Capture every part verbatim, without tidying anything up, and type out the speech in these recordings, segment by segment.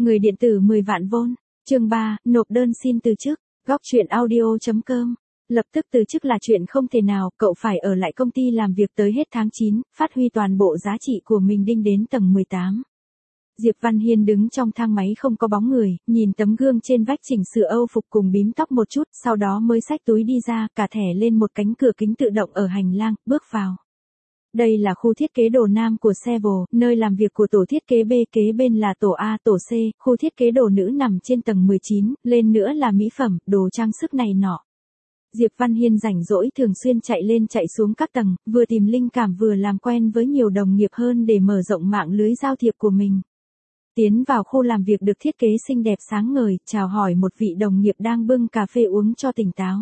Người điện tử mười vạn vôn. Chương ba, nộp đơn xin từ chức. Góc truyện audio chấm com. Lập tức từ chức là chuyện không thể nào, cậu phải ở lại công ty làm việc tới hết tháng chín, phát huy toàn bộ giá trị của mình đinh đến tầng mười tám. Diệp Văn Hiên đứng trong thang máy không có bóng người, nhìn tấm gương trên vách chỉnh sửa Âu phục cùng bím tóc một chút, sau đó mới xách túi đi ra, cả thẻ lên một cánh cửa kính tự động ở hành lang, bước vào. Đây là khu thiết kế đồ nam của Sevel, nơi làm việc của tổ thiết kế B, kế bên là tổ A, tổ C, khu thiết kế đồ nữ nằm trên tầng mười chín, lên nữa là mỹ phẩm, đồ trang sức này nọ. Diệp Văn Hiên rảnh rỗi thường xuyên chạy lên chạy xuống các tầng, vừa tìm linh cảm vừa làm quen với nhiều đồng nghiệp hơn để mở rộng mạng lưới giao thiệp của mình. Tiến vào khu làm việc được thiết kế xinh đẹp sáng ngời, chào hỏi một vị đồng nghiệp đang bưng cà phê uống cho tỉnh táo.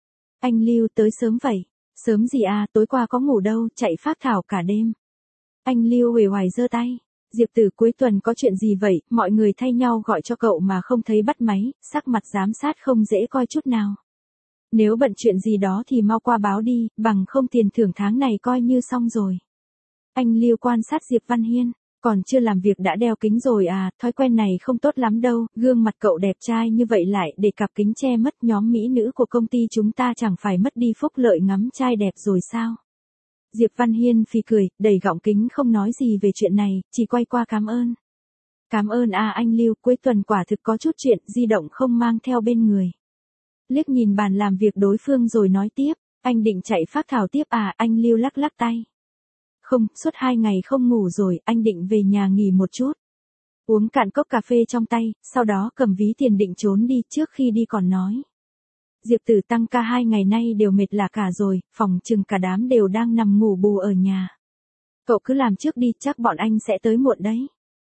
Anh Lưu tới sớm vậy? Sớm gì à, tối qua có ngủ đâu, chạy phác thảo cả đêm. Anh Lưu uể oải giơ tay. Diệp Tử, cuối tuần có chuyện gì vậy, mọi người thay nhau gọi cho cậu mà không thấy bắt máy, sắc mặt giám sát không dễ coi chút nào. Nếu bận chuyện gì đó thì mau qua báo đi, bằng không tiền thưởng tháng này coi như xong rồi. Anh Lưu quan sát Diệp Văn Hiên. Còn chưa làm việc đã đeo kính rồi à, thói quen này không tốt lắm đâu, gương mặt cậu đẹp trai như vậy lại để cặp kính che mất, nhóm mỹ nữ của công ty chúng ta chẳng phải mất đi phúc lợi ngắm trai đẹp rồi sao? Diệp Văn Hiên phì cười, đẩy gọng kính không nói gì về chuyện này, chỉ quay qua cảm ơn. Cảm ơn à anh Lưu, cuối tuần quả thực có chút chuyện, di động không mang theo bên người. Liếc nhìn bàn làm việc đối phương rồi nói tiếp, anh định chạy phác thảo tiếp à, anh Lưu lắc lắc tay. Không, suốt hai ngày không ngủ rồi, anh định về nhà nghỉ một chút. Uống cạn cốc cà phê trong tay, sau đó cầm ví tiền định trốn đi, trước khi đi còn nói. Diệp Tử, tăng ca hai ngày nay đều mệt lả cả rồi, phòng chừng cả đám đều đang nằm ngủ bù ở nhà. Cậu cứ làm trước đi, chắc bọn anh sẽ tới muộn đấy.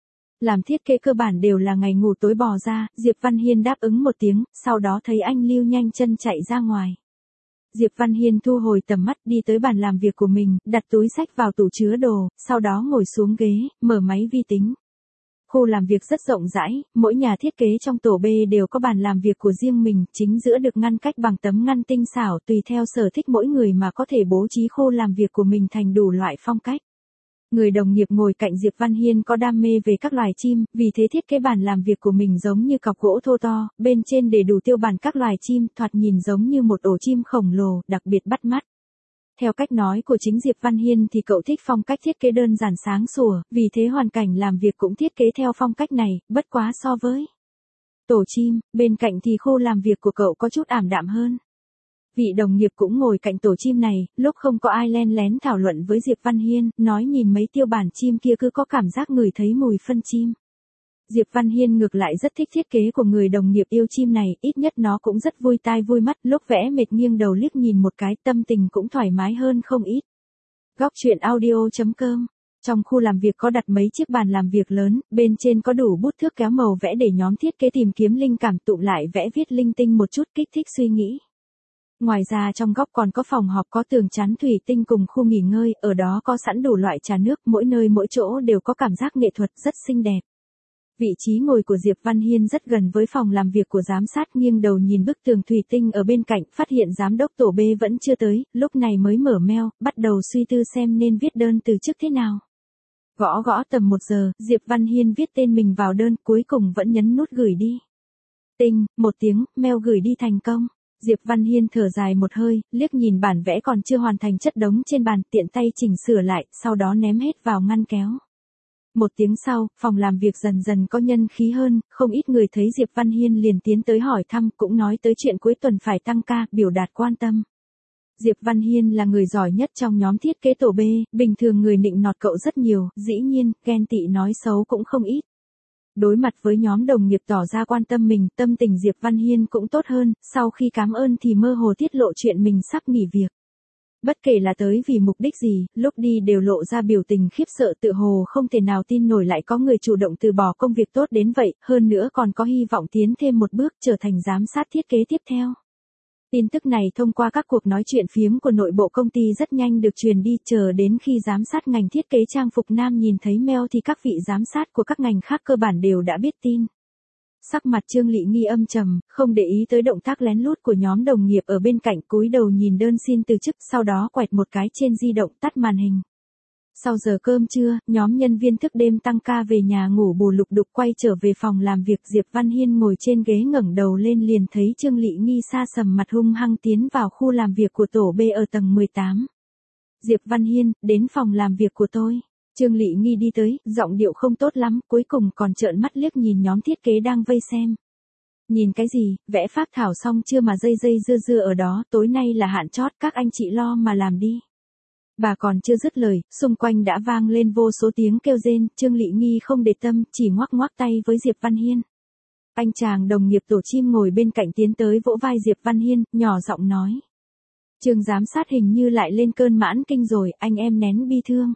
Làm thiết kế cơ bản đều là ngày ngủ tối bò ra, Diệp Văn Hiên đáp ứng một tiếng, sau đó thấy anh Lưu nhanh chân chạy ra ngoài. Diệp Văn Hiên thu hồi tầm mắt đi tới bàn làm việc của mình, đặt túi xách vào tủ chứa đồ, sau đó ngồi xuống ghế, mở máy vi tính. Khu làm việc rất rộng rãi, mỗi nhà thiết kế trong tổ B đều có bàn làm việc của riêng mình, chính giữa được ngăn cách bằng tấm ngăn tinh xảo, tùy theo sở thích mỗi người mà có thể bố trí khu làm việc của mình thành đủ loại phong cách. Người đồng nghiệp ngồi cạnh Diệp Văn Hiên có đam mê về các loài chim, vì thế thiết kế bàn làm việc của mình giống như cọc gỗ thô to, bên trên để đủ tiêu bản các loài chim, thoạt nhìn giống như một ổ chim khổng lồ, đặc biệt bắt mắt. Theo cách nói của chính Diệp Văn Hiên thì cậu thích phong cách thiết kế đơn giản sáng sủa, vì thế hoàn cảnh làm việc cũng thiết kế theo phong cách này, bất quá so với tổ chim, bên cạnh thì khu làm việc của cậu có chút ảm đạm hơn. Vị đồng nghiệp cũng ngồi cạnh tổ chim này, lúc không có ai len lén thảo luận với Diệp Văn Hiên, nói nhìn mấy tiêu bản chim kia cứ có cảm giác ngửi thấy mùi phân chim. Diệp Văn Hiên ngược lại rất thích thiết kế của người đồng nghiệp yêu chim này, ít nhất nó cũng rất vui tai vui mắt, lúc vẽ mệt nghiêng đầu liếc nhìn một cái, tâm tình cũng thoải mái hơn không ít. Góc truyện audio chấm com. Trong khu làm việc có đặt mấy chiếc bàn làm việc lớn, bên trên có đủ bút thước kéo màu vẽ để nhóm thiết kế tìm kiếm linh cảm, tụng lại vẽ viết linh tinh một chút kích thích suy nghĩ. Ngoài ra trong góc còn có phòng họp có tường chắn thủy tinh cùng khu nghỉ ngơi, ở đó có sẵn đủ loại trà nước, mỗi nơi mỗi chỗ đều có cảm giác nghệ thuật rất xinh đẹp. Vị trí ngồi của Diệp Văn Hiên rất gần với phòng làm việc của giám sát, nghiêng đầu nhìn bức tường thủy tinh ở bên cạnh, phát hiện giám đốc tổ B vẫn chưa tới, lúc này mới mở mail, bắt đầu suy tư xem nên viết đơn từ chức thế nào. Gõ gõ tầm một giờ, Diệp Văn Hiên viết tên mình vào đơn, cuối cùng vẫn nhấn nút gửi đi. Tinh, một tiếng, mail gửi đi thành công. Diệp Văn Hiên thở dài một hơi, liếc nhìn bản vẽ còn chưa hoàn thành chất đống trên bàn, tiện tay chỉnh sửa lại, sau đó ném hết vào ngăn kéo. Một tiếng sau, phòng làm việc dần dần có nhân khí hơn, không ít người thấy Diệp Văn Hiên liền tiến tới hỏi thăm, cũng nói tới chuyện cuối tuần phải tăng ca, biểu đạt quan tâm. Diệp Văn Hiên là người giỏi nhất trong nhóm thiết kế tổ B, bình thường người nịnh nọt cậu rất nhiều, dĩ nhiên, ghen tị nói xấu cũng không ít. Đối mặt với nhóm đồng nghiệp tỏ ra quan tâm mình, tâm tình Diệp Văn Hiên cũng tốt hơn, sau khi cảm ơn thì mơ hồ tiết lộ chuyện mình sắp nghỉ việc. Bất kể là tới vì mục đích gì, lúc đi đều lộ ra biểu tình khiếp sợ, tự hồ không thể nào tin nổi lại có người chủ động từ bỏ công việc tốt đến vậy, hơn nữa còn có hy vọng tiến thêm một bước trở thành giám sát thiết kế tiếp theo. Tin tức này thông qua các cuộc nói chuyện phiếm của nội bộ công ty rất nhanh được truyền đi, chờ đến khi giám sát ngành thiết kế trang phục nam nhìn thấy mail thì các vị giám sát của các ngành khác cơ bản đều đã biết tin. Sắc mặt Trương Lị Nghi âm trầm, không để ý tới động tác lén lút của nhóm đồng nghiệp ở bên cạnh, cúi đầu nhìn đơn xin từ chức, sau đó quẹt một cái trên di động tắt màn hình. Sau giờ cơm trưa, nhóm nhân viên thức đêm tăng ca về nhà ngủ bù lục đục quay trở về phòng làm việc. Diệp Văn Hiên ngồi trên ghế ngẩng đầu lên liền thấy Trương Lệ Nghi sa sầm mặt hung hăng tiến vào khu làm việc của tổ B ở tầng mười tám. Diệp Văn Hiên, đến phòng làm việc của tôi. Trương Lệ Nghi đi tới, giọng điệu không tốt lắm, cuối cùng còn trợn mắt liếc nhìn nhóm thiết kế đang vây xem. Nhìn cái gì, vẽ phác thảo xong chưa mà dây dây dưa dưa ở đó, tối nay là hạn chót, các anh chị lo mà làm đi. Bà còn chưa dứt lời, xung quanh đã vang lên vô số tiếng kêu rên. Trương Lệ Nghi không để tâm, chỉ ngoắc ngoắc tay với Diệp Văn Hiên. Anh chàng đồng nghiệp tổ chim ngồi bên cạnh tiến tới vỗ vai Diệp Văn Hiên, nhỏ giọng nói. Trương giám sát hình như lại lên cơn mãn kinh rồi, anh em nén bi thương.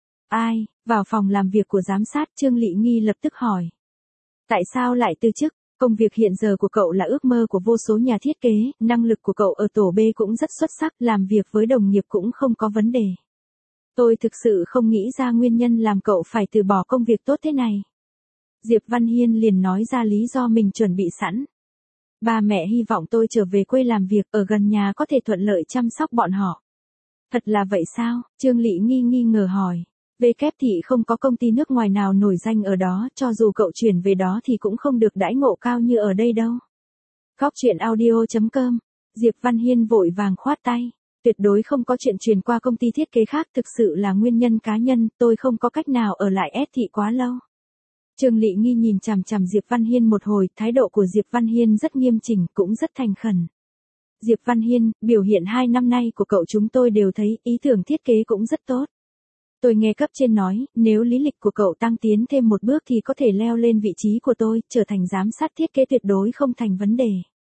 Ai? Vào phòng làm việc của giám sát, Trương Lệ Nghi lập tức hỏi. Tại sao lại từ chức? Công việc hiện giờ của cậu là ước mơ của vô số nhà thiết kế, năng lực của cậu ở tổ B cũng rất xuất sắc, làm việc với đồng nghiệp cũng không có vấn đề. Tôi thực sự không nghĩ ra nguyên nhân làm cậu phải từ bỏ công việc tốt thế này. Diệp Văn Hiên liền nói ra lý do mình chuẩn bị sẵn. Ba mẹ hy vọng tôi trở về quê làm việc ở gần nhà có thể thuận lợi chăm sóc bọn họ. Thật là vậy sao? Trương Lệ Nghi nghi ngờ hỏi. Về kép thị không có công ty nước ngoài nào nổi danh ở đó, cho dù cậu chuyển về đó thì cũng không được đãi ngộ cao như ở đây đâu. Góc truyện audio chấm com. Diệp Văn Hiên vội vàng khoát tay. Tuyệt đối không có chuyện chuyển qua công ty thiết kế khác, thực sự là nguyên nhân cá nhân, tôi không có cách nào ở lại S thị quá lâu. Trương Lệ Nghi nhìn chằm chằm Diệp Văn Hiên một hồi, thái độ của Diệp Văn Hiên rất nghiêm chỉnh, cũng rất thành khẩn. Diệp Văn Hiên, biểu hiện hai năm nay của cậu chúng tôi đều thấy, ý tưởng thiết kế cũng rất tốt. Tôi nghe cấp trên nói, nếu lý lịch của cậu tăng tiến thêm một bước thì có thể leo lên vị trí của tôi, trở thành giám sát thiết kế tuyệt đối không thành vấn đề.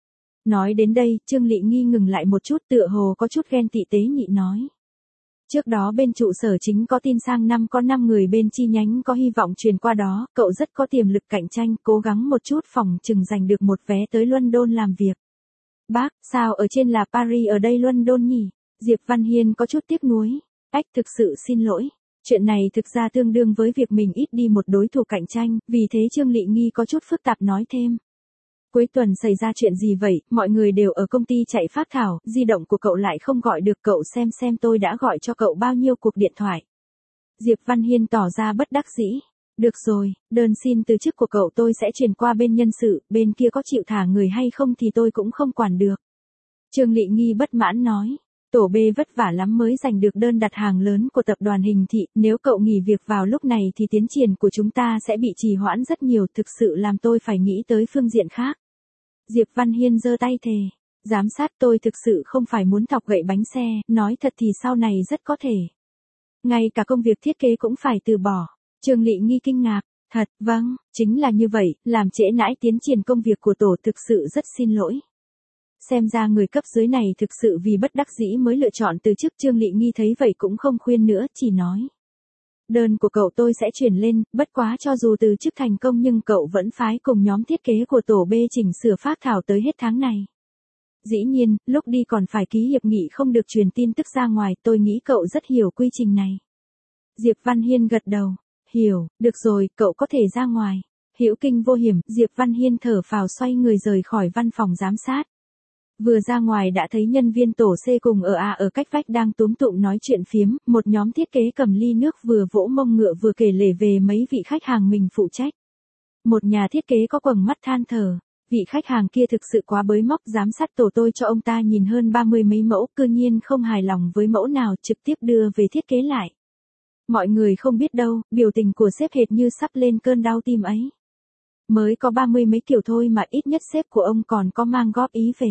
Nói đến đây, Trương Lệ Nghi ngừng lại một chút, tựa hồ có chút ghen tị tế nhị nói. Trước đó bên trụ sở chính có tin sang năm có năm người bên chi nhánh có hy vọng truyền qua đó, cậu rất có tiềm lực cạnh tranh, cố gắng một chút phòng chừng giành được một vé tới London làm việc. Bác, sao ở trên là Paris ở đây London nhỉ? Diệp Văn Hiên có chút tiếc nuối. Ách, thực sự xin lỗi. Chuyện này thực ra tương đương với việc mình ít đi một đối thủ cạnh tranh, vì thế Trương Lệ Nghi có chút phức tạp nói thêm. Cuối tuần xảy ra chuyện gì vậy, mọi người đều ở công ty chạy phác thảo, di động của cậu lại không gọi được, cậu xem xem tôi đã gọi cho cậu bao nhiêu cuộc điện thoại. Diệp Văn Hiên tỏ ra bất đắc dĩ. Được rồi, đơn xin từ chức của cậu tôi sẽ chuyển qua bên nhân sự, bên kia có chịu thả người hay không thì tôi cũng không quản được. Trương Lệ Nghi bất mãn nói. Tổ B vất vả lắm mới giành được đơn đặt hàng lớn của tập đoàn Hình Thị, nếu cậu nghỉ việc vào lúc này thì tiến triển của chúng ta sẽ bị trì hoãn rất nhiều, thực sự làm tôi phải nghĩ tới phương diện khác. Diệp Văn Hiên giơ tay thề. Giám sát, tôi thực sự không phải muốn thọc gậy bánh xe, nói thật thì sau này rất có thể. Ngay cả công việc thiết kế cũng phải từ bỏ. Trương Lệ Nghi kinh ngạc. Thật, vâng, chính là như vậy, làm trễ nãi tiến triển công việc của tổ, thực sự rất xin lỗi. Xem ra người cấp dưới này thực sự vì bất đắc dĩ mới lựa chọn từ chức. Trương Lệ Nghi thấy vậy cũng không khuyên nữa, chỉ nói. Đơn của cậu tôi sẽ chuyển lên, bất quá cho dù từ chức thành công nhưng cậu vẫn phái cùng nhóm thiết kế của tổ B chỉnh sửa phác thảo tới hết tháng này. Dĩ nhiên, lúc đi còn phải ký hiệp nghị không được truyền tin tức ra ngoài, tôi nghĩ cậu rất hiểu quy trình này. Diệp Văn Hiên gật đầu. Hiểu, được rồi, cậu có thể ra ngoài. Hữu kinh vô hiểm, Diệp Văn Hiên thở phào xoay người rời khỏi văn phòng giám sát. Vừa ra ngoài đã thấy nhân viên tổ C cùng ở A ở cách vách đang túm tụm nói chuyện phiếm, một nhóm thiết kế cầm ly nước vừa vỗ mông ngựa vừa kể lể về mấy vị khách hàng mình phụ trách. Một nhà thiết kế có quầng mắt than thở, vị khách hàng kia thực sự quá bới móc, giám sát tổ tôi cho ông ta nhìn hơn ba mươi mấy mẫu, cư nhiên không hài lòng với mẫu nào trực tiếp đưa về thiết kế lại. Mọi người không biết đâu, biểu tình của sếp hệt như sắp lên cơn đau tim ấy. Mới có ba mươi mấy kiểu thôi mà ít nhất sếp của ông còn có mang góp ý về.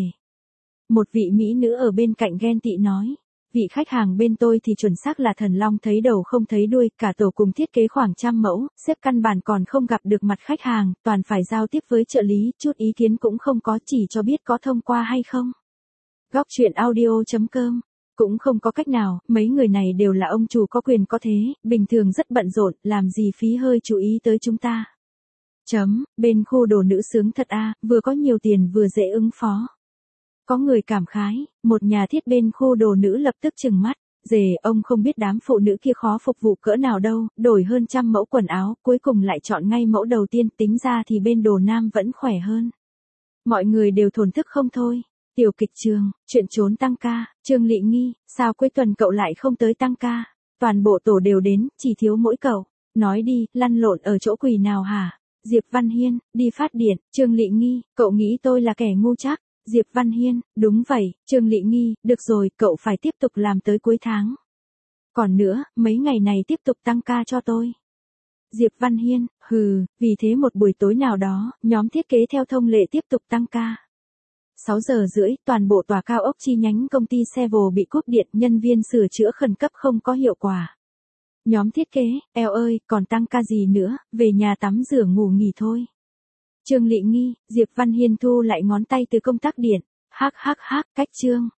Một vị mỹ nữ ở bên cạnh ghen tị nói, vị khách hàng bên tôi thì chuẩn xác là thần long thấy đầu không thấy đuôi, cả tổ cùng thiết kế khoảng trăm mẫu, sếp căn bản còn không gặp được mặt khách hàng, toàn phải giao tiếp với trợ lý, chút ý kiến cũng không có, chỉ cho biết có thông qua hay không. Góc truyện audio chấm com. Cũng không có cách nào, mấy người này đều là ông chủ có quyền có thế, bình thường rất bận rộn, làm gì phí hơi chú ý tới chúng ta. Chấm, bên khu đồ nữ sướng thật a, vừa có nhiều tiền vừa dễ ứng phó. Có người cảm khái, một nhà thiết bên khu đồ nữ lập tức trừng mắt. Dề, ông không biết đám phụ nữ kia khó phục vụ cỡ nào đâu, đổi hơn trăm mẫu quần áo, cuối cùng lại chọn ngay mẫu đầu tiên, tính ra thì bên đồ nam vẫn khỏe hơn. Mọi người đều thổn thức không thôi. Tiểu kịch trường, chuyện trốn tăng ca, Trương Lệ Nghi, sao cuối tuần cậu lại không tới tăng ca? Toàn bộ tổ đều đến, chỉ thiếu mỗi cậu. Nói đi, lăn lộn ở chỗ quỷ nào hả? Diệp Văn Hiên, đi phát điện. Trương Lệ Nghi, cậu nghĩ tôi là kẻ ngu chắc? Diệp Văn Hiên, đúng vậy. Trương Lệ Nghi, được rồi, cậu phải tiếp tục làm tới cuối tháng. Còn nữa, mấy ngày này tiếp tục tăng ca cho tôi. Diệp Văn Hiên, hừ, vì thế một buổi tối nào đó, nhóm thiết kế theo thông lệ tiếp tục tăng ca. sáu giờ rưỡi, toàn bộ tòa cao ốc chi nhánh công ty Sevel bị cúp điện, nhân viên sửa chữa khẩn cấp không có hiệu quả. Nhóm thiết kế, eo ơi, còn tăng ca gì nữa, về nhà tắm rửa ngủ nghỉ thôi. Trương Lệ Nghi, Diệp Văn Hiên thu lại ngón tay từ công tắc điện. Hắc hắc hắc, cách Trương.